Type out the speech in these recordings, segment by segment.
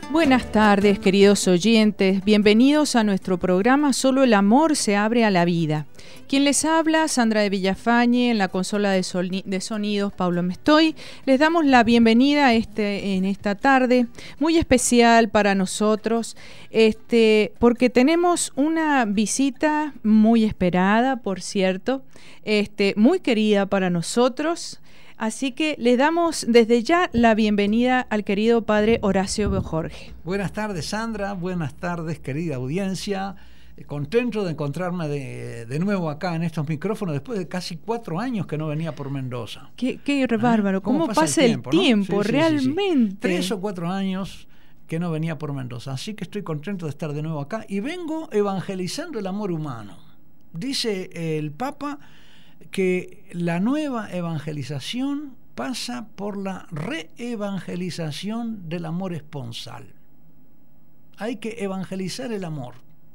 Buenas tardes, queridos oyentes. Bienvenidos a nuestro programa Solo el amor se abre a la vida. Quien les habla, Sandra de Villafañe, en la consola de sonidos, Pablo Mestoy. Les damos la bienvenida en esta tarde, muy especial para nosotros, porque tenemos una visita muy esperada, por cierto, muy querida para nosotros. Así que le damos desde ya la bienvenida al querido padre Horacio Bojorge. Buenas tardes, Sandra. Buenas tardes, querida audiencia. Contento de encontrarme de nuevo acá en estos micrófonos después de casi 4 años que no venía por Mendoza. Qué bárbaro. ¿Cómo pasa el tiempo, ¿no? realmente? 3 o 4 años que no venía por Mendoza. Así que estoy contento de estar de nuevo acá y vengo evangelizando el amor humano. Dice el Papa que la nueva evangelización pasa por la reevangelización del amor esponsal. Hay que evangelizar el amor.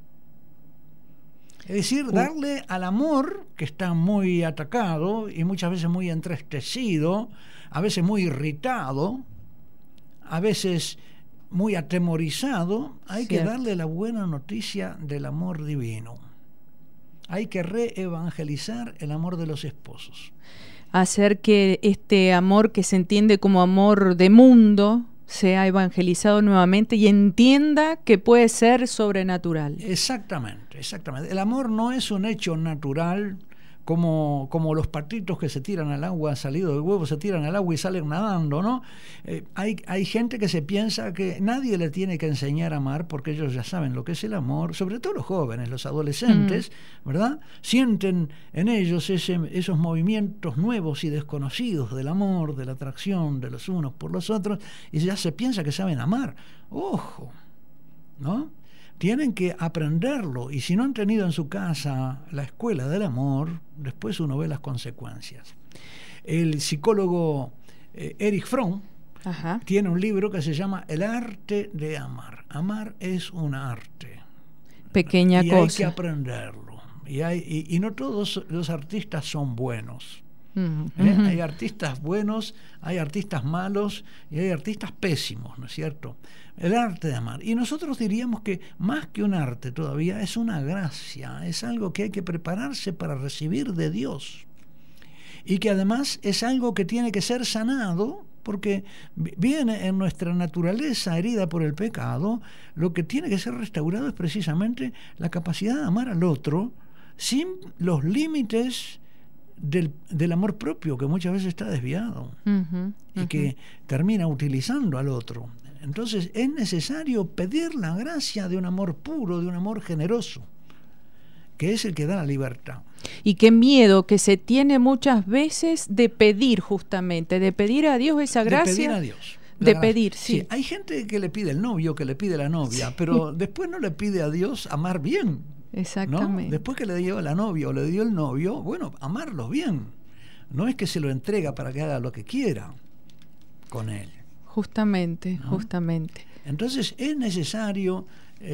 Es decir, darle al amor, que está muy atacado y muchas veces muy entristecido, a veces muy irritado, a veces muy atemorizado, hay que darle la buena noticia del amor divino. Hay que reevangelizar el amor de los esposos. Hacer que este amor que se entiende como amor de mundo sea evangelizado nuevamente y entienda que puede ser sobrenatural. Exactamente. El amor no es un hecho natural como los patitos que se tiran al agua, salido del huevo, se tiran al agua y salen nadando, ¿no? Hay gente que se piensa que nadie le tiene que enseñar a amar porque ellos ya saben lo que es el amor, sobre todo los jóvenes, los adolescentes, ¿verdad? Sienten en ellos esos movimientos nuevos y desconocidos del amor, de la atracción de los unos por los otros, y ya se piensa que saben amar. ¡Ojo! ¿No? Tienen que aprenderlo, y si no han tenido en su casa la escuela del amor, después uno ve las consecuencias. El psicólogo Erich Fromm tiene un libro que se llama El arte de amar. Amar es un arte. Pequeña cosa. Hay que aprenderlo. Y no todos los artistas son buenos. Hay artistas buenos, hay artistas malos y hay artistas pésimos, ¿no es cierto? El arte de amar. Y nosotros diríamos que más que un arte todavía es una gracia, es algo que hay que prepararse para recibir de Dios. Y que además es algo que tiene que ser sanado, porque viene en nuestra naturaleza herida por el pecado. Lo que tiene que ser restaurado es precisamente la capacidad de amar al otro sin los límites del amor propio, que muchas veces está desviado y que termina utilizando al otro. Entonces es necesario pedir la gracia de un amor puro, de un amor generoso, que es el que da la libertad. Y qué miedo que se tiene muchas veces de pedir, justamente, de pedir a Dios esa gracia. De pedir a Dios. De pedir, sí. Hay gente que le pide el novio, que le pide la novia, pero después no le pide a Dios amar bien. Exactamente. ¿No? Después que le dio la novia o le dio el novio, bueno, amarlos bien. No es que se lo entrega para que haga lo que quiera con él. Justamente. Entonces es necesario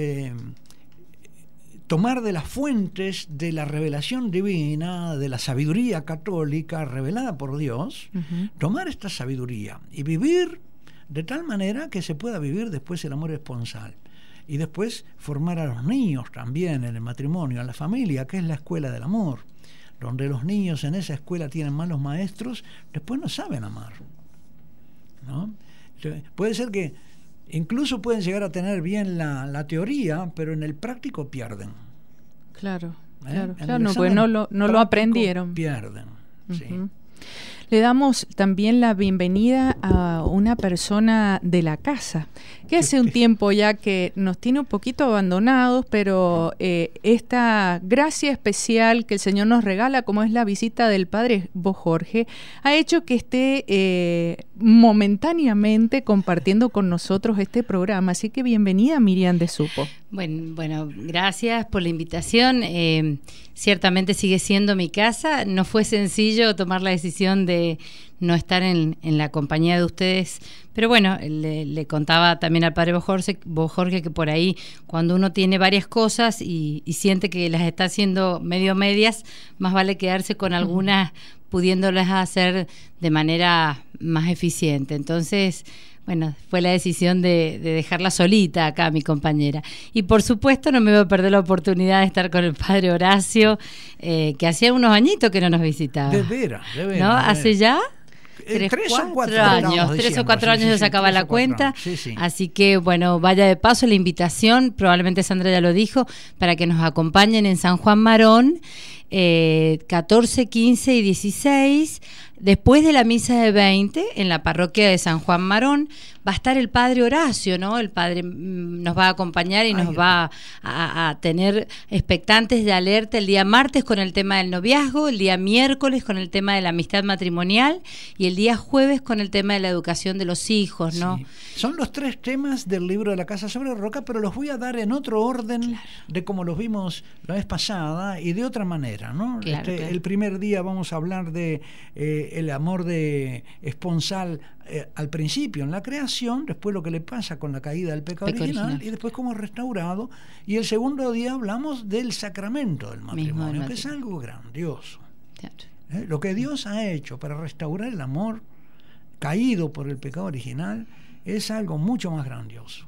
tomar de las fuentes de la revelación divina, de la sabiduría católica revelada por Dios, tomar esta sabiduría y vivir de tal manera que se pueda vivir después el amor esponsal. Y después formar a los niños también en el matrimonio, en la familia, que es la escuela del amor, donde los niños en esa escuela tienen malos maestros, después no saben amar, ¿no? Puede ser que incluso pueden llegar a tener bien la teoría, pero en el práctico pierden. Claro, pues no lo aprendieron. Pierden, sí. Le damos también la bienvenida a una persona de la casa, que hace un tiempo ya que nos tiene un poquito abandonados, pero esta gracia especial que el Señor nos regala, como es la visita del Padre Bojorge, ha hecho que esté momentáneamente compartiendo con nosotros este programa. Así que bienvenida, Miriam de Supo. Bueno, gracias por la invitación. Ciertamente sigue siendo mi casa. No fue sencillo tomar la decisión de no estar en la compañía de ustedes, pero bueno, le contaba también al padre Bojorge que por ahí, cuando uno tiene varias cosas y siente que las está haciendo medio medias, más vale quedarse con algunas pudiéndolas hacer de manera más eficiente. Entonces, bueno, fue la decisión de dejarla solita acá, mi compañera. Y por supuesto no me voy a perder la oportunidad de estar con el padre Horacio, que hacía unos añitos que no nos visitaba. De veras. ¿No? ¿Hace ya? 3 o 4 años. 3 o 4 años ya sacaba la cuenta. Sí. Así que, bueno, vaya de paso la invitación, probablemente Sandra ya lo dijo, para que nos acompañen en San Juan Marón, 14, 15 y 16, después de la misa de 20, en la parroquia de San Juan Marón. Va a estar el padre Horacio, ¿no? El padre nos va a acompañar y nos va a tener expectantes de alerta el día martes con el tema del noviazgo, el día miércoles con el tema de la amistad matrimonial y el día jueves con el tema de la educación de los hijos, ¿no? Sí. Son los 3 temas del libro de la Casa sobre Roca, pero los voy a dar en otro orden de como los vimos la vez pasada y de otra manera, ¿no? Claro. El primer día vamos a hablar de el amor de esponsal al principio en la creación, después lo que le pasa con la caída del pecado original y después cómo es restaurado, y el segundo día hablamos del sacramento del matrimonio, que es algo grandioso. Claro. Lo que Dios ha hecho para restaurar el amor caído por el pecado original es algo mucho más grandioso.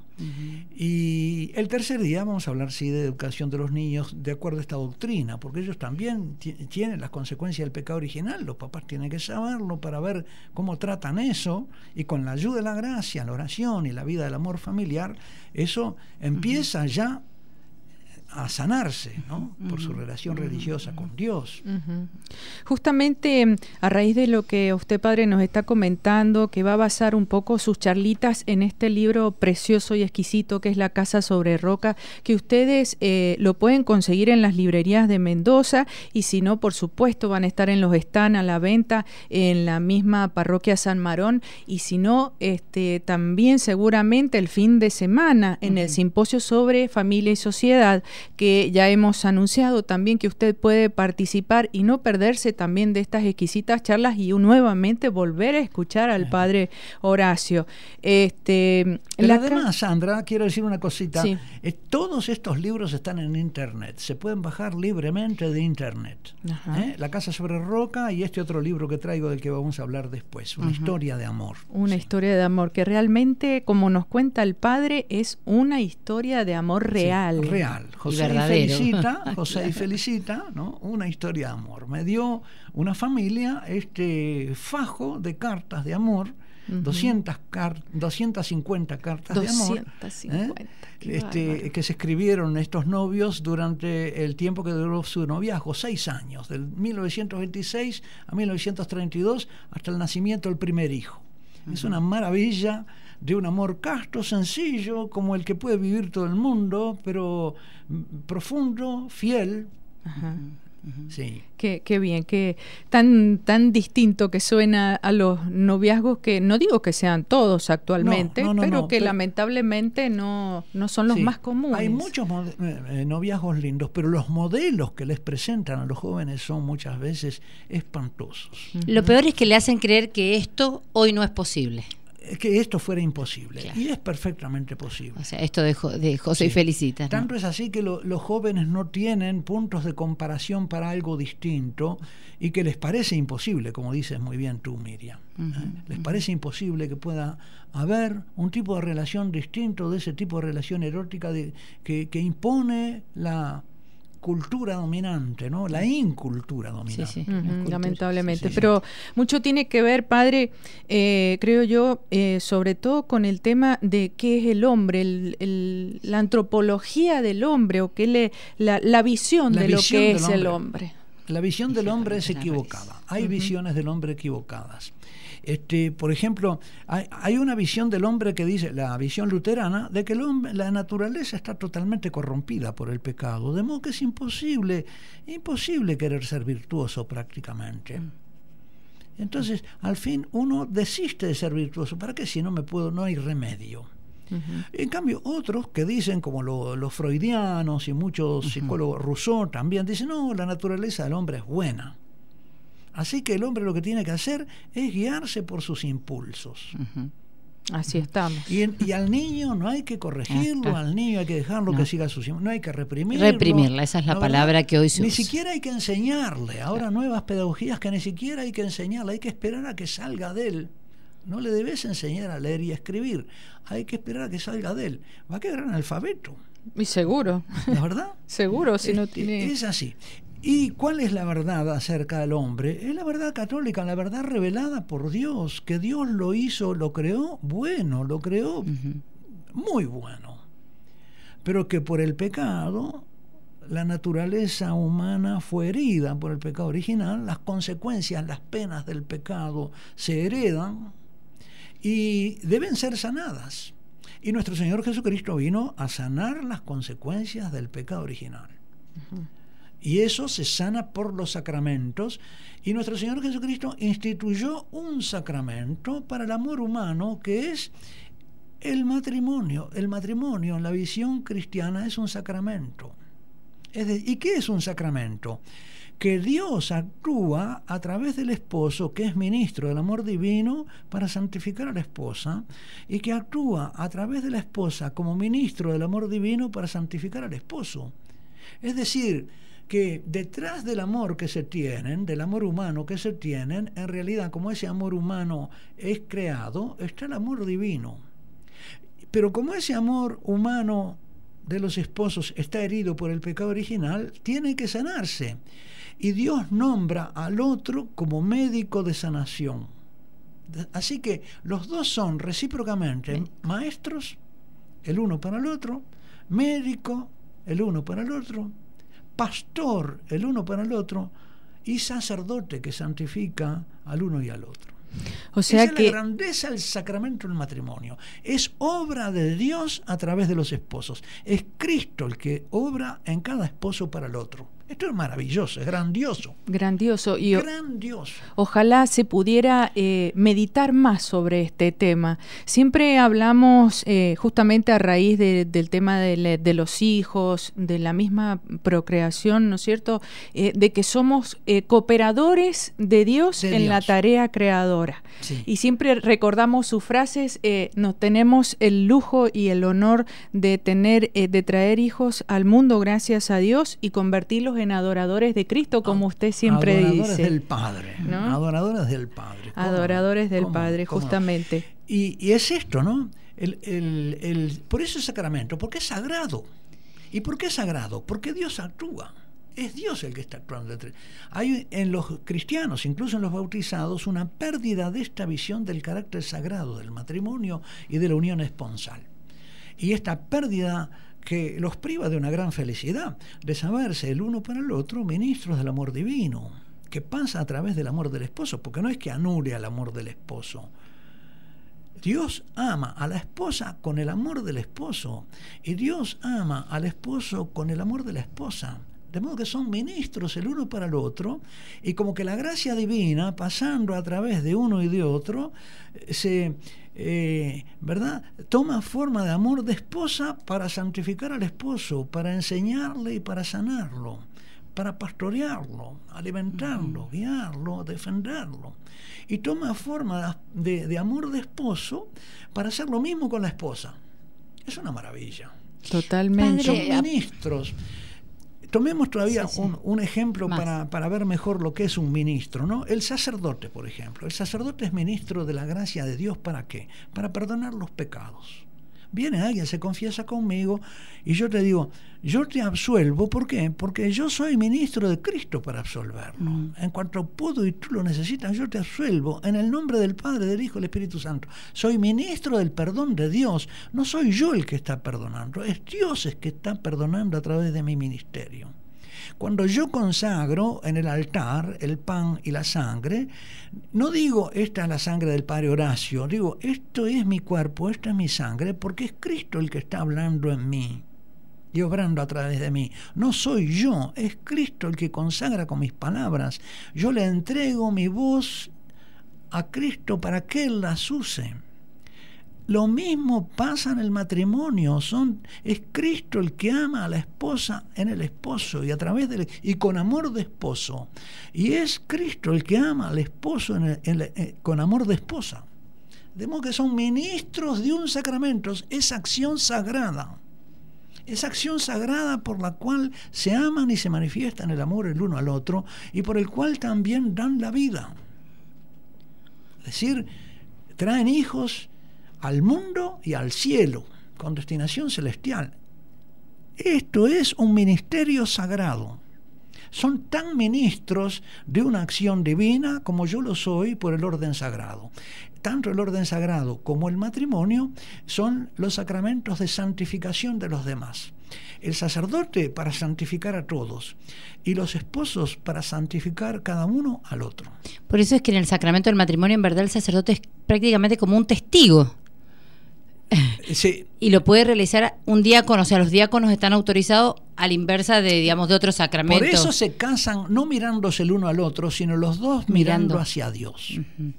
Y el tercer día vamos a hablar de educación de los niños de acuerdo a esta doctrina, porque ellos también tienen las consecuencias del pecado original. Los papás tienen que saberlo para ver cómo tratan eso, y con la ayuda de la gracia, la oración y la vida del amor familiar, eso empieza ya a sanarse, ¿no? Por su relación religiosa con Dios. Justamente a raíz de lo que usted, padre, nos está comentando, que va a basar un poco sus charlitas en este libro precioso y exquisito que es La Casa sobre Roca, que ustedes lo pueden conseguir en las librerías de Mendoza, y si no, por supuesto, van a estar en los stands a la venta en la misma parroquia San Marón, y si no, también seguramente el fin de semana en el simposio sobre familia y sociedad, que ya hemos anunciado también que usted puede participar y no perderse también de estas exquisitas charlas y nuevamente volver a escuchar al padre Horacio. Pero además, Sandra, quiero decir una cosita. Sí. Todos estos libros están en internet, se pueden bajar libremente de internet. La Casa sobre Roca y este otro libro que traigo del que vamos a hablar después, Una historia de amor. Una historia de amor, que realmente, como nos cuenta el padre, es una historia de amor real. Sí, real. José y Felicita, ¿no? Una historia de amor. Me dio una familia fajo de cartas de amor, 250 cartas de amor, que se escribieron estos novios durante el tiempo que duró su noviazgo, 6 años, del 1926 a 1932, hasta el nacimiento del primer hijo. Es una maravilla de un amor casto, sencillo, como el que puede vivir todo el mundo, pero profundo, fiel. Sí. Qué bien, que tan distinto que suena a los noviazgos, que no digo que sean todos actualmente, pero lamentablemente no son los más comunes. Hay muchos noviazgos lindos, pero los modelos que les presentan a los jóvenes son muchas veces espantosos. Lo peor es que le hacen creer que esto hoy no es posible. Que esto fuera imposible, claro. Y es perfectamente posible. O sea, esto de José y Felicita, ¿no? Tanto es así que los jóvenes no tienen puntos de comparación para algo distinto y que les parece imposible, como dices muy bien tú, Miriam. Les parece imposible que pueda haber un tipo de relación distinto de ese tipo de relación erótica que impone la cultura dominante, ¿no? La incultura dominante. Lamentablemente. Pero mucho tiene que ver, padre, creo yo, sobre todo con el tema de qué es el hombre, la antropología del hombre, o la visión de lo que es el hombre. La visión del hombre es equivocada. Hay visiones del hombre equivocadas. Por ejemplo, hay una visión del hombre que dice, la visión luterana, de que la naturaleza está totalmente corrompida por el pecado, de modo que es imposible querer ser virtuoso prácticamente. Entonces, al fin, uno desiste de ser virtuoso. ¿Para qué? Si no hay remedio. En cambio, otros que dicen, como los freudianos y muchos psicólogos, Rousseau también, dicen, no, la naturaleza del hombre es buena. Así que el hombre lo que tiene que hacer es guiarse por sus impulsos. Así estamos. Y al niño no hay que corregirlo, al niño hay que dejarlo que siga su... No hay que reprimirlo. Reprimirla, esa es la palabra que hoy se usa. Ni siquiera hay que enseñarle. Ahora nuevas pedagogías que ni siquiera hay que enseñarle, hay que esperar a que salga de él. No le debes enseñar a leer y a escribir. Hay que esperar a que salga de él. Va a quedar analfabeto. Y seguro. ¿La verdad? Seguro, si no tiene... Es así. ¿Y cuál es la verdad acerca del hombre? Es la verdad católica, la verdad revelada por Dios, que Dios lo hizo, lo creó bueno, lo creó muy bueno. Pero que por el pecado, la naturaleza humana fue herida por el pecado original, las consecuencias, las penas del pecado se heredan y deben ser sanadas. Y nuestro Señor Jesucristo vino a sanar las consecuencias del pecado original. Y eso se sana por los sacramentos. Y nuestro Señor Jesucristo instituyó un sacramento para el amor humano, que es el matrimonio. El matrimonio en la visión cristiana es un sacramento. ¿Y qué es un sacramento? Que Dios actúa a través del esposo, que es ministro del amor divino, para santificar a la esposa, y que actúa a través de la esposa como ministro del amor divino para santificar al esposo. Es decir, que detrás del amor que se tienen, del amor humano que se tienen, en realidad, como ese amor humano es creado, está el amor divino. Pero como ese amor humano de los esposos está herido por el pecado original, tiene que sanarse. Y Dios nombra al otro como médico de sanación. Así que los dos son recíprocamente maestros, el uno para el otro, médico, el uno para el otro, pastor, el uno para el otro, y sacerdote que santifica al uno y al otro. O sea, esa es la grandeza del sacramento del matrimonio. Es obra de Dios a través de los esposos. Es Cristo el que obra en cada esposo para el otro. Esto es maravilloso, es grandioso. Grandioso. Y grandioso. Ojalá se pudiera meditar más sobre este tema. Siempre hablamos justamente a raíz del tema de los hijos, de la misma procreación, ¿no es cierto? De que somos cooperadores de Dios en la tarea creadora. Sí. Y siempre recordamos sus frases, nos tenemos el lujo y el honor de traer hijos al mundo gracias a Dios y convertirlos en adoradores de Cristo, como usted siempre adoradores dice. Del Padre, ¿no? Adoradores del Padre. Adoradores del Padre, justamente. Y es esto, ¿no? Por eso es sacramento, porque es sagrado. ¿Y por qué es sagrado? Porque Dios actúa. Es Dios el que está actuando. Hay en los cristianos, incluso en los bautizados, una pérdida de esta visión del carácter sagrado del matrimonio y de la unión esponsal. Y esta pérdida que los priva de una gran felicidad, de saberse el uno para el otro ministros del amor divino, que pasa a través del amor del esposo, porque no es que anule al amor del esposo. Dios ama a la esposa con el amor del esposo, y Dios ama al esposo con el amor de la esposa. De modo que son ministros el uno para el otro, y como que la gracia divina, pasando a través de uno y de otro, ¿verdad?, toma forma de amor de esposa para santificar al esposo, para enseñarle y para sanarlo, para pastorearlo, alimentarlo, guiarlo, defenderlo. Y toma forma de amor de esposo para hacer lo mismo con la esposa. Es una maravilla. Totalmente. Son ministros. Tomemos todavía un ejemplo para ver mejor lo que es un ministro, ¿no? El sacerdote, por ejemplo. El sacerdote es ministro de la gracia de Dios, ¿para qué? Para perdonar los pecados. Viene alguien, se confiesa conmigo y yo te digo, yo te absuelvo. ¿Por qué? Porque yo soy ministro de Cristo para absolverlo. En cuanto puedo y tú lo necesitas, yo te absuelvo en el nombre del Padre, del Hijo y del Espíritu Santo. Soy ministro del perdón de Dios. No soy yo el que está perdonando, es Dios el que está perdonando a través de mi ministerio. Cuando yo consagro en el altar el pan y la sangre, no digo esta es la sangre del Padre Horacio, digo esto es mi cuerpo, esta es mi sangre, porque es Cristo el que está hablando en mí y obrando a través de mí. No soy yo, es Cristo el que consagra con mis palabras. Yo le entrego mi voz a Cristo para que Él las use. Lo mismo pasa en el matrimonio. Es Cristo el que ama a la esposa en el esposo y a través y con amor de esposo. Y es Cristo el que ama al esposo con amor de esposa. De modo que son ministros de un sacramento, es acción sagrada. Esa acción sagrada por la cual se aman y se manifiestan el amor el uno al otro y por el cual también dan la vida. Es decir, traen hijos al mundo y al cielo con destinación celestial. Esto es un ministerio sagrado. Son tan ministros de una acción divina como yo lo soy por el orden sagrado. Tanto el orden sagrado como el matrimonio son los sacramentos de santificación de los demás. El sacerdote para santificar a todos y los esposos para santificar cada uno al otro. Por eso es que en el sacramento del matrimonio, en verdad, el sacerdote es prácticamente como un testigo. Sí. Y lo puede realizar un diácono, o sea, los diáconos están autorizados a la inversa de, digamos, de otros sacramentos. Por eso se casan no mirándose el uno al otro, sino los dos mirando hacia Dios.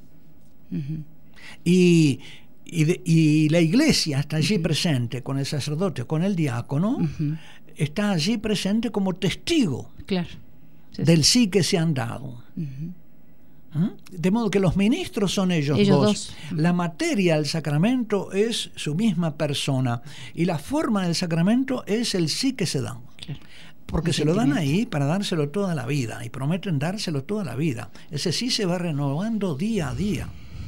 Y la iglesia está allí presente con el sacerdote, con el diácono, está allí presente como testigo del sí que se han dado. De modo que los ministros son ellos dos. La materia del sacramento es su misma persona y la forma del sacramento es el sí que se dan. Porque se lo dan ahí para dárselo toda la vida y prometen dárselo toda la vida. Ese sí se va renovando día a día,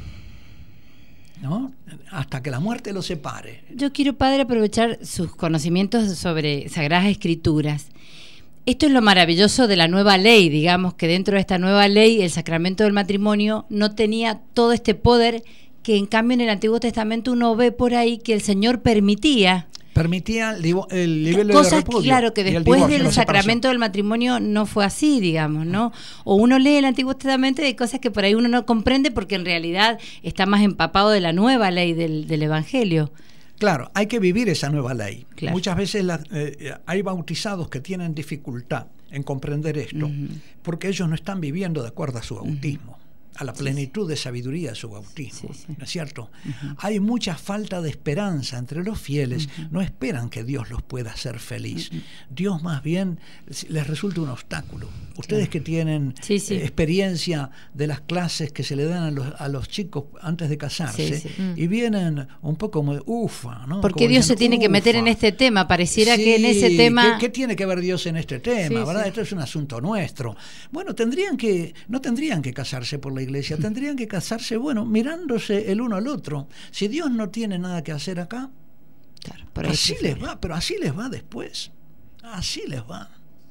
¿no? Hasta que la muerte los separe. Yo quiero, padre, aprovechar sus conocimientos sobre Sagradas Escrituras. Esto es lo maravilloso de la nueva ley, digamos, que dentro de esta nueva ley el sacramento del matrimonio no tenía todo este poder que en cambio en el Antiguo Testamento uno ve por ahí que el Señor permitía el nivel cosas de repudio, claro, que después del sacramento del matrimonio no fue así, digamos, ¿no? O uno lee el Antiguo Testamento y hay cosas que por ahí uno no comprende porque en realidad está más empapado de la nueva ley del Evangelio. Claro, hay que vivir esa nueva ley. Claro. Muchas veces hay bautizados que tienen dificultad en comprender esto, porque ellos no están viviendo de acuerdo a su bautismo, a la plenitud de sabiduría de su bautismo, ¿no es cierto? Hay mucha falta de esperanza entre los fieles, no esperan que Dios los pueda hacer feliz. Dios más bien les resulta un obstáculo. Ustedes que tienen experiencia de las clases que se le dan a los chicos antes de casarse y vienen un poco como ufa, ¿no? Porque Dios se tiene que meter en este tema, pareciera que en ese tema... ¿Qué tiene que ver Dios en este tema, verdad? Esto es un asunto nuestro. Bueno, no tendrían que casarse por la iglesia, tendrían que casarse, mirándose el uno al otro. Si Dios no tiene nada que hacer acá, claro, así les va, pero así les va después. Así les va.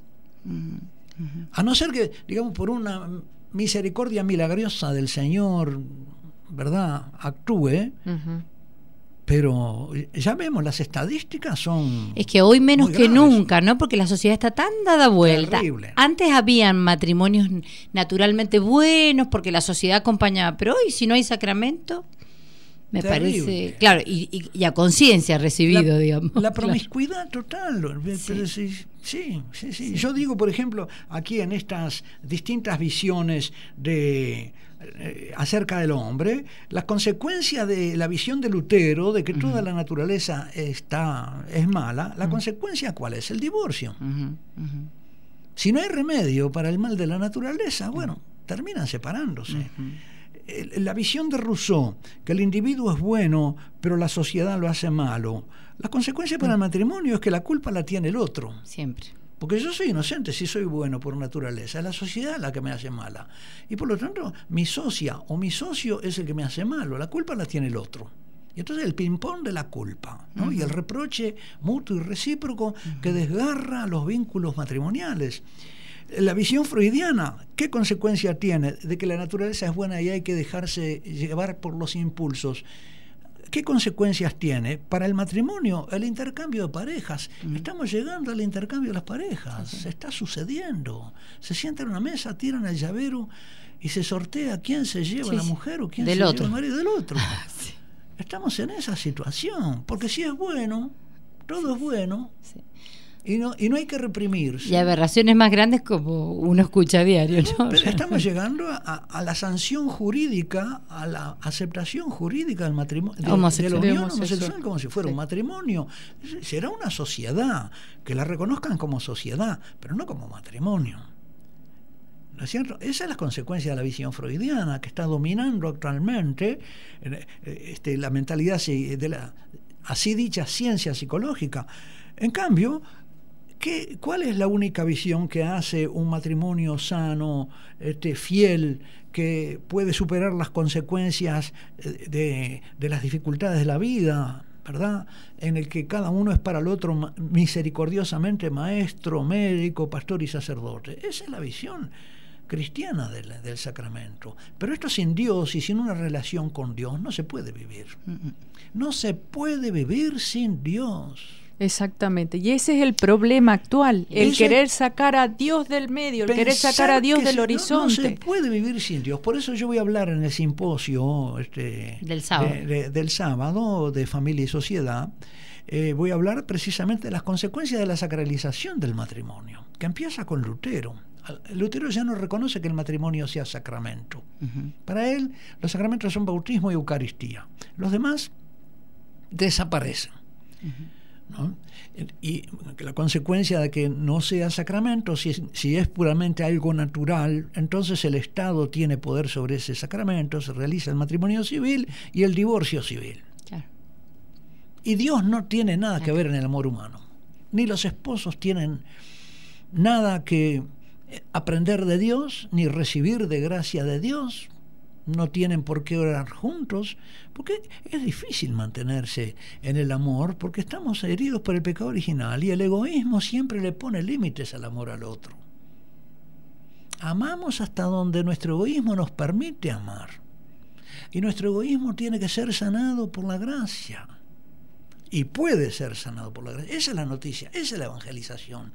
A no ser que, digamos, por una misericordia milagrosa del Señor, ¿verdad?, actúe. Pero ya vemos, las estadísticas son... Es que hoy menos que nunca, ¿no? Porque la sociedad está tan dada vuelta. Terrible. Antes habían matrimonios naturalmente buenos porque la sociedad acompañaba, pero hoy si no hay sacramento, me parece... Claro, y a conciencia recibido, digamos. La promiscuidad total. Pero sí. Yo digo, por ejemplo, aquí en estas distintas visiones acerca del hombre, la consecuencia de la visión de Lutero de que toda la naturaleza es mala, la consecuencia ¿cuál es? El divorcio. Si no hay remedio para el mal de la naturaleza, terminan separándose. La visión de Rousseau, que el individuo es bueno, pero la sociedad lo hace malo, la consecuencia para el matrimonio es que la culpa la tiene el otro. Siempre. Porque yo soy inocente si soy bueno por naturaleza, es la sociedad la que me hace mala. Y por lo tanto, mi socia o mi socio es el que me hace malo, la culpa la tiene el otro. Y entonces el ping-pong de la culpa, ¿no? Y el reproche mutuo y recíproco que desgarra los vínculos matrimoniales. La visión freudiana, ¿qué consecuencia tiene de que la naturaleza es buena y hay que dejarse llevar por los impulsos? ¿Qué consecuencias tiene para el matrimonio? El intercambio de parejas. Estamos llegando al intercambio de las parejas. Se está sucediendo. Se sientan en una mesa, tiran el llavero y se sortea quién se lleva la mujer o quién se lleva el marido del otro. Estamos en esa situación. Porque si es bueno, todo es bueno. Y no hay que reprimirse. Y aberraciones más grandes como uno escucha a diario, ¿no? Pero estamos llegando a la sanción jurídica, a la aceptación jurídica del matrimonio, de la unión homosexual como si fuera un matrimonio. Será una sociedad, que la reconozcan como sociedad, pero no como matrimonio. ¿no es cierto? Esa es la consecuencia de la visión freudiana que está dominando actualmente la mentalidad de la así dicha ciencia psicológica. En cambio, ¿cuál es la única visión que hace un matrimonio sano, fiel, que puede superar las consecuencias de las dificultades de la vida, ¿verdad? En el que cada uno es para el otro misericordiosamente maestro, médico, pastor y sacerdote? Esa es la visión cristiana del sacramento. Pero esto sin Dios y sin una relación con Dios no se puede vivir. No se puede vivir sin Dios. Exactamente, y ese es el problema actual, el querer sacar a Dios del medio, el querer sacar a Dios del horizonte. No se puede vivir sin Dios. Por eso yo voy a hablar en el simposio del sábado de Familia y Sociedad. Voy a hablar precisamente de las consecuencias de la sacralización del matrimonio, que empieza con Lutero. Lutero ya no reconoce que el matrimonio sea sacramento. Para él, los sacramentos son bautismo y Eucaristía. Los demás desaparecen. ¿No? Y la consecuencia de que no sea sacramento, si es puramente algo natural, entonces el Estado tiene poder sobre ese sacramento, se realiza el matrimonio civil y el divorcio civil. Claro. Y Dios no tiene nada que ver en el amor humano, ni los esposos tienen nada que aprender de Dios, ni recibir de gracia de Dios. No tienen por qué orar juntos, porque es difícil mantenerse en el amor, porque estamos heridos por el pecado original y el egoísmo siempre le pone límites al amor al otro. Amamos hasta donde nuestro egoísmo nos permite amar, y nuestro egoísmo tiene que ser sanado por la gracia, y puede ser sanado por la gracia. Esa es la noticia, esa es la evangelización.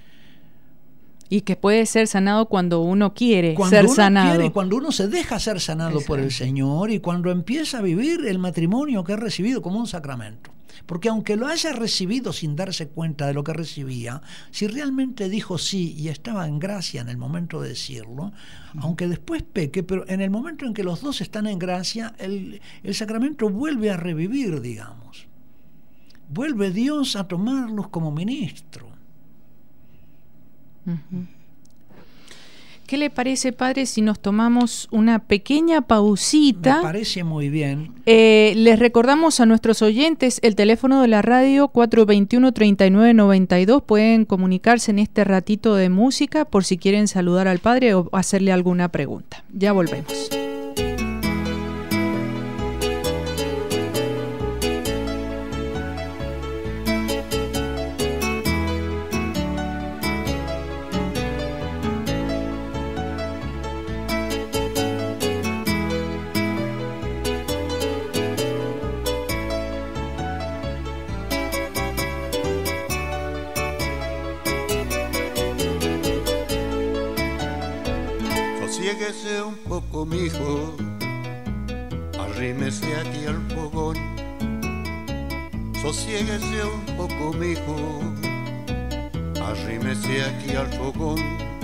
Y que puede ser sanado cuando uno quiere ser sanado. Y cuando uno se deja ser sanado Exacto. por el Señor, y cuando empieza a vivir el matrimonio que ha recibido como un sacramento. Porque aunque lo haya recibido sin darse cuenta de lo que recibía, si realmente dijo sí y estaba en gracia en el momento de decirlo, aunque después peque, pero en el momento en que los dos están en gracia, el sacramento vuelve a revivir, digamos. Vuelve Dios a tomarlos como ministro. ¿Qué le parece, padre, si nos tomamos una pequeña pausita? Me parece muy bien. Les recordamos a nuestros oyentes el teléfono de la radio 421-3992. Pueden comunicarse en este ratito de música por si quieren saludar al padre o hacerle alguna pregunta. Ya volvemos. Sosiéguese un poco, mijo, arrímese aquí al fogón. Sosiéguese un poco, mijo, arrímese aquí al fogón.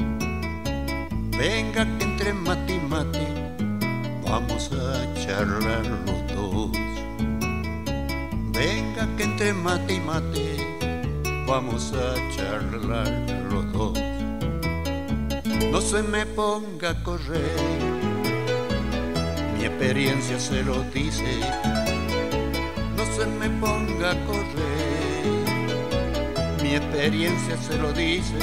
Venga que entre mate y mate vamos a charlar los dos. Venga que entre mate y mate vamos a charlar los dos. No se me ponga a correr, mi experiencia se lo dice. No se me ponga a correr, mi experiencia se lo dice.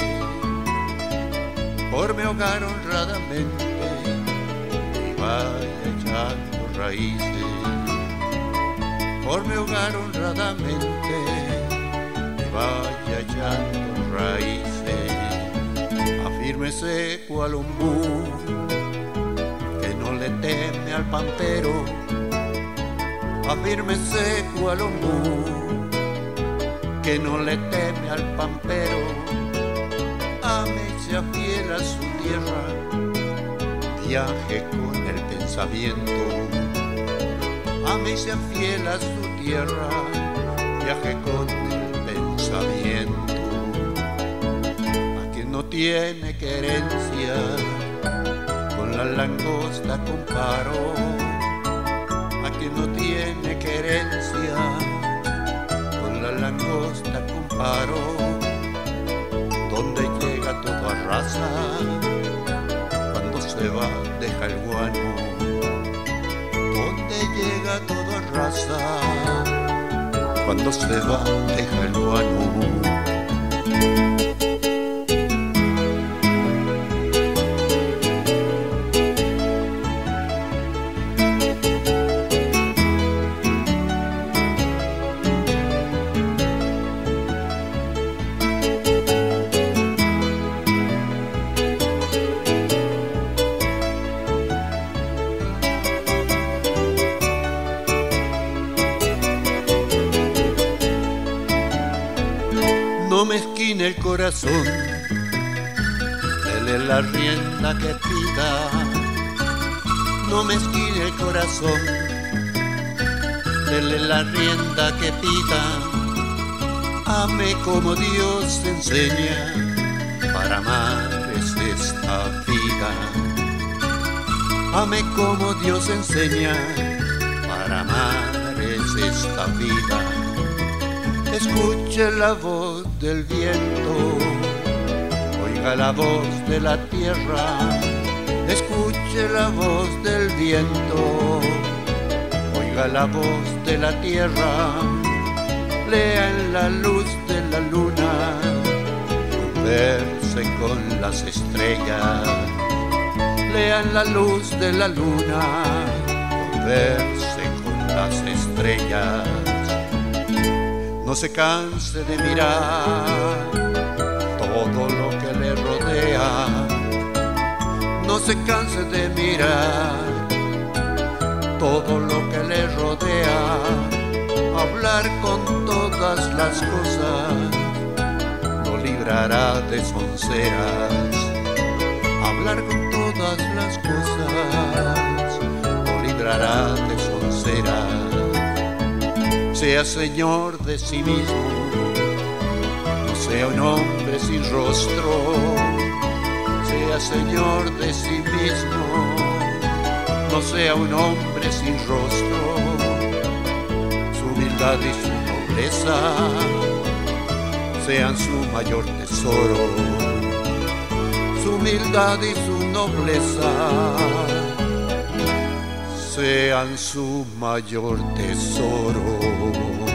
Por mi hogar honradamente y vaya echando raíces. Por mi hogar honradamente y vaya echando raíces. Afírmese cual un bú que no le teme al pampero. Afírmese cual un bú que no le teme al pampero. Ame y sea fiel a su tierra, viaje con el pensamiento. Ame y sea fiel a su tierra, viaje con el pensamiento. No tiene querencia, con la langosta comparo. A quien no tiene querencia, con la langosta comparo. Donde llega todo arrasa, deja el guano, donde llega todo arrasa. Cuando se va deja el guano. No me esquine el corazón, dele la rienda que pida. No me esquine el corazón, dele la rienda que pida. Ame como Dios enseña, para amar es esta vida. Ame como Dios enseña, para amar es esta vida. Escuche la voz del viento, oiga la voz de la tierra. Escuche la voz del viento, oiga la voz de la tierra. Lea en la luz de la luna, verse con las estrellas. Lea en la luz de la luna, verse con las estrellas. No se canse de mirar todo lo que le rodea. No se canse de mirar todo lo que le rodea. Hablar con todas las cosas lo librará de sonceras. Hablar con todas las cosas lo librará de sonceras. Sea señor de sí mismo, no sea un hombre sin rostro. Sea señor de sí mismo, no sea un hombre sin rostro. Su humildad y su nobleza sean su mayor tesoro. Su humildad y su nobleza sean su mayor tesoro.